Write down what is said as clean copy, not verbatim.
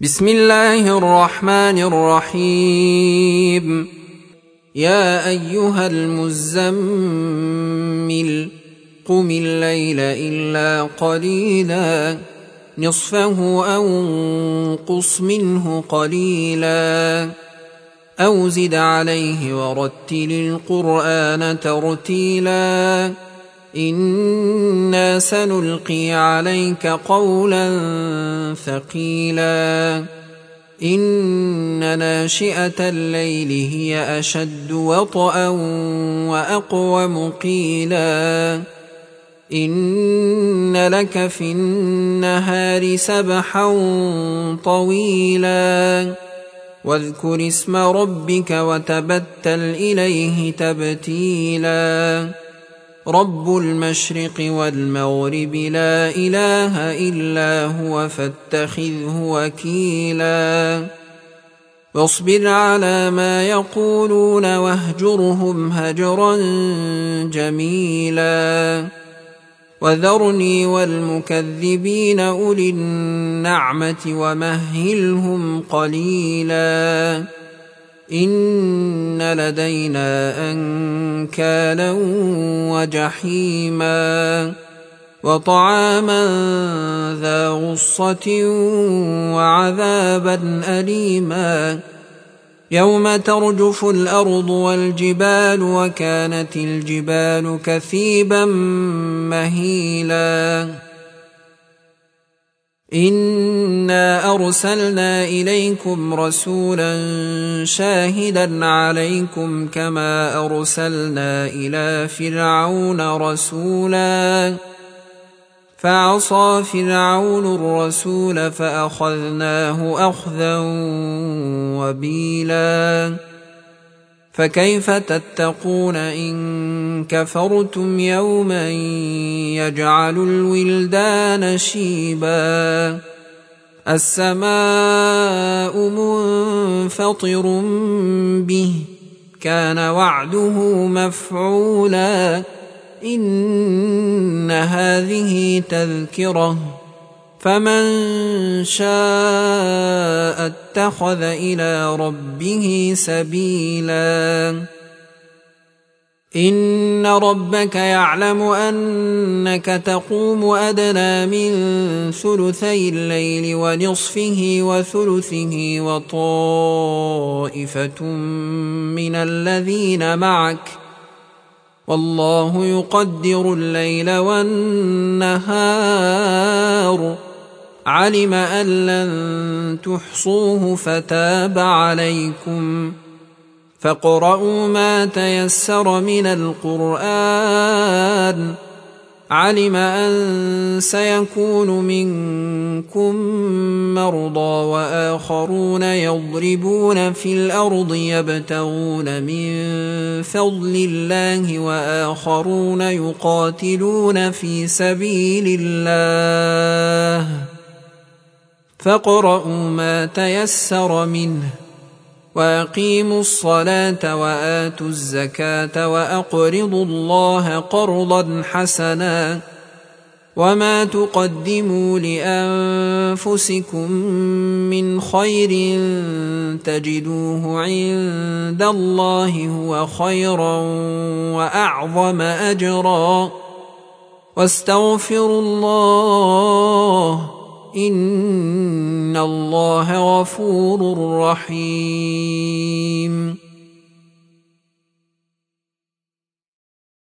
بسم الله الرحمن الرحيم. يا أيها المزمل قم الليل إلا قليلا نصفه أو انقص منه قليلا أو زد عليه ورتل القرآن ترتيلا إنا سنلقي عليك قولا ثقيلا إن ناشئة الليل هي أشد وطئا وأقوم قيلا إن لك في النهار سبحا طويلا واذكر اسم ربك وتبتل إليه تبتيلا رب المشرق والمغرب لا إله إلا هو فاتخذه وكيلا واصبر على ما يقولون واهجرهم هجرا جميلا وذرني والمكذبين أولي النعمة ومهلهم قليلا إن لدينا أنكالا وجحيما وطعاما ذا غصة وعذابا أليما يوم ترجف الأرض والجبال وكانت الجبال كثيبا مهيلا إنا أرسلنا إليكم رسولا شاهدا عليكم كما أرسلنا إلى فرعون رسولا فعصى فرعون الرسول فأخذناه أخذا وبيلا فكيف تتقون إن كفرتم يوما يجعل الولدان شيبا السماء منفطر به كان وعده مفعولا إن هذه تذكرة فمن شاء اتخذ إلى ربه سبيلا إن ربك يعلم أنك تقوم أدنى من ثلثي الليل ونصفه وثلثه وطائفة من الذين معك والله يقدر الليل والنهار علم أن لن تحصوه فتاب عليكم فاقرؤوا ما تيسر من القرآن علم أن سيكون منكم مرضى وآخرون يضربون في الأرض يبتغون من فضل الله وآخرون يقاتلون في سبيل الله فاقرؤوا ما تيسر منه وأقيموا الصلاة وآتوا الزكاة وأقرضوا الله قرضا حسنا وما تقدموا لأنفسكم من خير تجدوه عند الله هو خيرا وأعظم أجرا واستغفروا الله إن الله غفور رحيم